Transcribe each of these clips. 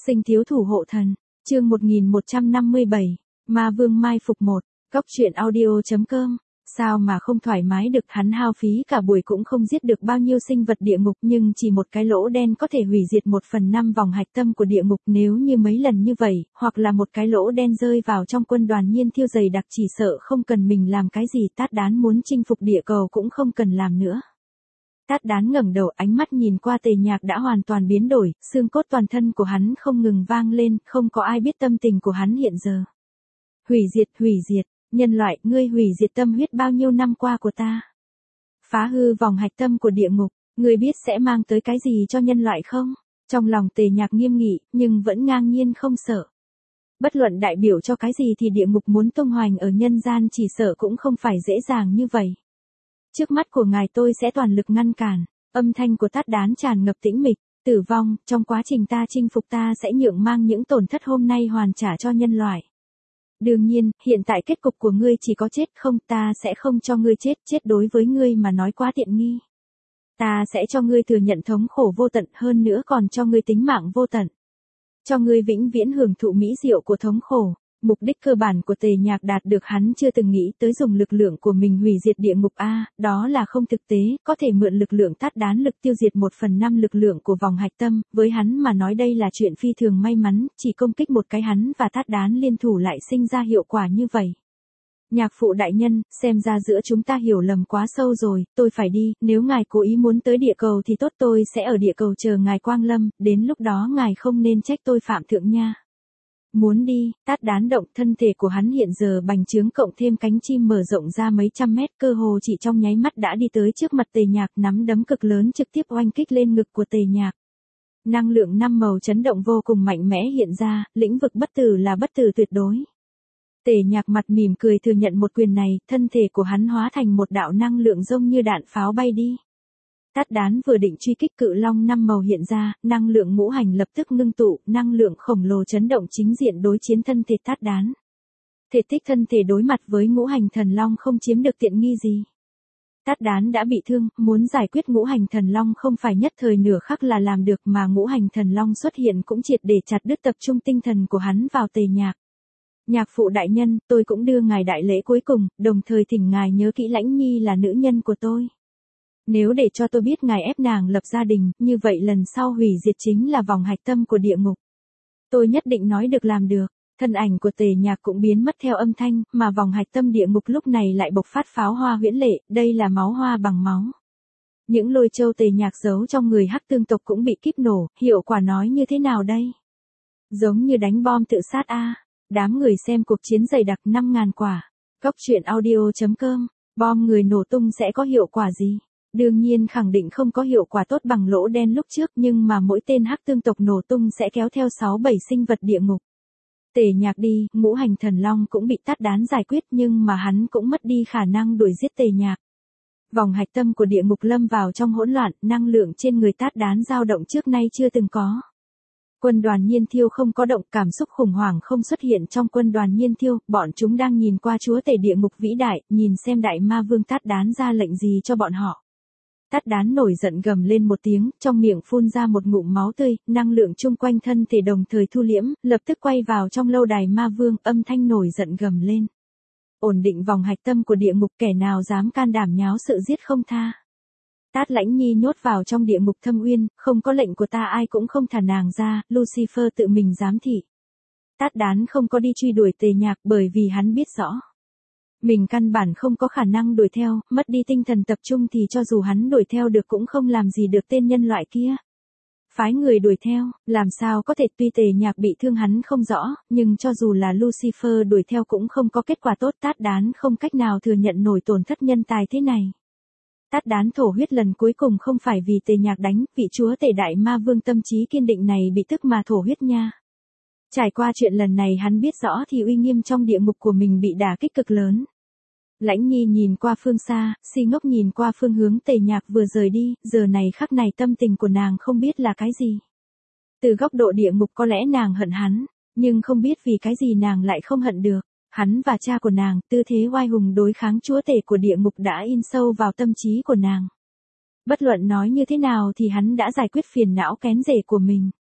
Sinh thiếu thủ hộ thần, chương 1157, Ma Vương mai phục 1, Góc truyện audio.com. Sao mà không thoải mái được, hắn hao phí cả buổi cũng không giết được bao nhiêu sinh vật địa ngục, nhưng chỉ một cái lỗ đen có thể hủy diệt 1/5 vòng hạch tâm của địa ngục. Nếu như mấy lần như vậy, hoặc là một cái lỗ đen rơi vào trong quân đoàn nhiên thiêu dày đặc, chỉ sợ không cần mình làm cái gì, Tát Đán muốn chinh phục địa cầu cũng không cần làm nữa. Tát Đán ngẩng đầu, ánh mắt nhìn qua Tề Nhạc đã hoàn toàn biến đổi, xương cốt toàn thân của hắn không ngừng vang lên, không có ai biết tâm tình của hắn hiện giờ. Hủy diệt, nhân loại, ngươi hủy diệt tâm huyết bao nhiêu năm qua của ta. Phá hư vòng hạch tâm của địa ngục, ngươi biết sẽ mang tới cái gì cho nhân loại không? Trong lòng Tề Nhạc nghiêm nghị, nhưng vẫn ngang nhiên không sợ. Bất luận đại biểu cho cái gì thì địa ngục muốn tung hoành ở nhân gian chỉ sợ cũng không phải dễ dàng như vậy. Trước mắt của ngài tôi sẽ toàn lực ngăn cản. Âm thanh của Tát Đán tràn ngập tĩnh mịch. Tử vong, trong quá trình ta chinh phục ta sẽ nhượng mang những tổn thất hôm nay hoàn trả cho nhân loại. Đương nhiên, hiện tại kết cục của ngươi chỉ có chết, không, ta sẽ không cho ngươi chết, chết đối với ngươi mà nói quá tiện nghi. Ta sẽ cho ngươi thừa nhận thống khổ vô tận, hơn nữa còn cho ngươi tính mạng vô tận. Cho ngươi vĩnh viễn hưởng thụ mỹ diệu của thống khổ. Mục đích cơ bản của Tề Nhạc đạt được, hắn chưa từng nghĩ tới dùng lực lượng của mình hủy diệt địa ngục đó là không thực tế, có thể mượn lực lượng Tát Đán lực tiêu diệt 1/5 lực lượng của vòng hạch tâm, với hắn mà nói đây là chuyện phi thường may mắn, chỉ công kích một cái hắn và Tát Đán liên thủ lại sinh ra hiệu quả như vậy. Nhạc phụ đại nhân, xem ra giữa chúng ta hiểu lầm quá sâu rồi, tôi phải đi, nếu ngài cố ý muốn tới địa cầu thì tốt, tôi sẽ ở địa cầu chờ ngài quang lâm, đến lúc đó ngài không nên trách tôi phạm thượng nha. Muốn đi, Tát Đán động, thân thể của hắn hiện giờ bành trướng cộng thêm cánh chim mở rộng ra mấy trăm mét, cơ hồ chỉ trong nháy mắt đã đi tới trước mặt Tề Nhạc, nắm đấm cực lớn trực tiếp oanh kích lên ngực của Tề Nhạc. Năng lượng 5 màu chấn động vô cùng mạnh mẽ hiện ra, lĩnh vực bất tử là bất tử tuyệt đối. Tề Nhạc mặt mỉm cười thừa nhận một quyền này, thân thể của hắn hóa thành một đạo năng lượng giống như đạn pháo bay đi. Tát Đán vừa định truy kích, cự long 5 màu hiện ra, năng lượng ngũ hành lập tức ngưng tụ, năng lượng khổng lồ chấn động chính diện đối chiến thân thể Tát Đán. Thể tích thân thể đối mặt với ngũ hành thần long không chiếm được tiện nghi gì. Tát Đán đã bị thương, muốn giải quyết ngũ hành thần long không phải nhất thời nửa khắc là làm được, mà ngũ hành thần long xuất hiện cũng triệt để chặt đứt tập trung tinh thần của hắn vào Tề Nhạc. Nhạc phụ đại nhân, tôi cũng đưa ngài đại lễ cuối cùng, đồng thời thỉnh ngài nhớ kỹ Lãnh Nhi là nữ nhân của tôi. Nếu để cho tôi biết ngài ép nàng lập gia đình, như vậy lần sau hủy diệt chính là vòng hạch tâm của địa ngục. Tôi nhất định nói được làm được. Thân ảnh của Tề Nhạc cũng biến mất theo âm thanh, mà vòng hạch tâm địa ngục lúc này lại bộc phát pháo hoa huyễn lệ, đây là máu hoa bằng máu. Những lôi châu Tề Nhạc giấu trong người Hắc Tương tộc cũng bị kíp nổ, hiệu quả nói như thế nào đây? Giống như đánh bom tự sát Đám người xem cuộc chiến dày đặc 5.000 quả. Góc truyện audio.com, bom người nổ tung sẽ có hiệu quả gì? Đương nhiên khẳng định không có hiệu quả tốt bằng lỗ đen lúc trước, nhưng mà mỗi tên Hắc Tương tộc nổ tung sẽ kéo theo 6-7 sinh vật địa ngục. Tề Nhạc đi, ngũ hành thần long cũng bị Tát Đán giải quyết, nhưng mà hắn cũng mất đi khả năng đuổi giết Tề Nhạc. Vòng hạch tâm của địa ngục lâm vào trong hỗn loạn, năng lượng trên người Tát Đán dao động trước nay chưa từng có. Quân đoàn Nhiên Thiêu không có động, cảm xúc khủng hoảng không xuất hiện trong quân đoàn Nhiên Thiêu, bọn chúng đang nhìn qua chúa tể địa ngục vĩ đại, nhìn xem đại ma vương Tát Đán ra lệnh gì cho bọn họ. Tát Đán nổi giận gầm lên một tiếng, trong miệng phun ra một ngụm máu tươi, năng lượng chung quanh thân thể đồng thời thu liễm, lập tức quay vào trong lâu đài ma vương, âm thanh nổi giận gầm lên. Ổn định vòng hạch tâm của địa ngục, kẻ nào dám can đảm nháo sự giết không tha. Tát Lãnh Nhi nhốt vào trong địa ngục thâm uyên, không có lệnh của ta ai cũng không thả nàng ra, Lucifer tự mình giám thị. Tát Đán không có đi truy đuổi Tề Nhạc bởi vì hắn biết rõ. Mình căn bản không có khả năng đuổi theo, mất đi tinh thần tập trung thì cho dù hắn đuổi theo được cũng không làm gì được tên nhân loại kia. Phái người đuổi theo, làm sao có thể, tuy Tề Nhạc bị thương hắn không rõ, nhưng cho dù là Lucifer đuổi theo cũng không có kết quả tốt, Tát Đán không cách nào thừa nhận nổi tổn thất nhân tài thế này. Tát Đán thổ huyết lần cuối cùng không phải vì Tề Nhạc đánh, vị chúa tể đại ma vương tâm trí kiên định này bị tức mà thổ huyết nha. Trải qua chuyện lần này hắn biết rõ thì uy nghiêm trong địa ngục của mình bị đả kích cực lớn. Lãnh Nhi nhìn qua phương xa, si ngốc nhìn qua phương hướng Tề Nhạc vừa rời đi, giờ này khắc này tâm tình của nàng không biết là cái gì. Từ góc độ địa ngục có lẽ nàng hận hắn, nhưng không biết vì cái gì nàng lại không hận được. Hắn và cha của nàng, tư thế oai hùng đối kháng chúa tể của địa ngục đã in sâu vào tâm trí của nàng. Bất luận nói như thế nào thì hắn đã giải quyết phiền não kén rể của mình.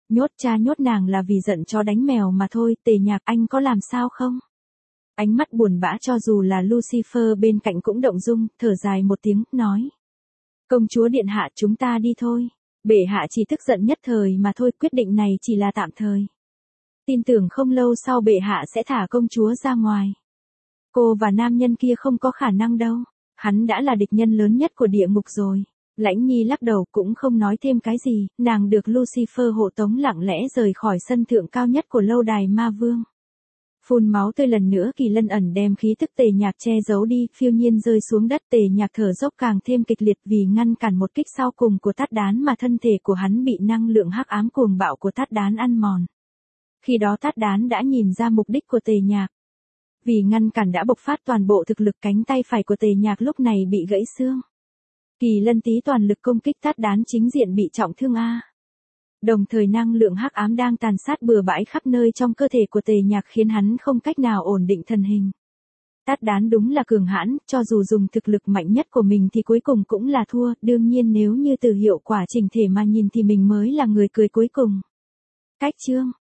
Nhốt cha nhốt nàng là vì giận chó đánh mèo mà thôi, Tề Nhạc anh có làm sao không? Ánh mắt buồn bã cho dù là Lucifer bên cạnh cũng động dung, thở dài một tiếng, nói. Công chúa điện hạ chúng ta đi thôi. Bệ hạ chỉ tức giận nhất thời mà thôi, quyết định này chỉ là tạm thời. Tin tưởng không lâu sau bệ hạ sẽ thả công chúa ra ngoài. Cô và nam nhân kia không có khả năng đâu. Hắn đã là địch nhân lớn nhất của địa ngục rồi. Lãnh Nhi lắc đầu cũng không nói thêm cái gì, nàng được Lucifer hộ tống lặng lẽ rời khỏi sân thượng cao nhất của lâu đài ma vương. Phun máu tươi lần nữa, Kỳ Lân ẩn đem khí tức Tề Nhạc che giấu đi, phiêu nhiên rơi xuống đất. Tề Nhạc thở dốc càng thêm kịch liệt vì ngăn cản một kích sau cùng của Tát Đán mà thân thể của hắn bị năng lượng hắc ám cuồng bạo của Tát Đán ăn mòn. Khi đó Tát Đán đã nhìn ra mục đích của Tề Nhạc. Vì ngăn cản đã bộc phát toàn bộ thực lực, cánh tay phải của Tề Nhạc lúc này bị gãy xương. Kỳ Lân tí toàn lực công kích Tát Đán chính diện bị trọng thương a. Đồng thời năng lượng hắc ám đang tàn sát bừa bãi khắp nơi trong cơ thể của Tề Nhạc khiến hắn không cách nào ổn định thân hình. Tát Đán đúng là cường hãn, cho dù dùng thực lực mạnh nhất của mình thì cuối cùng cũng là thua, đương nhiên nếu như từ hiệu quả chỉnh thể mà nhìn thì mình mới là người cười cuối cùng. Cách chương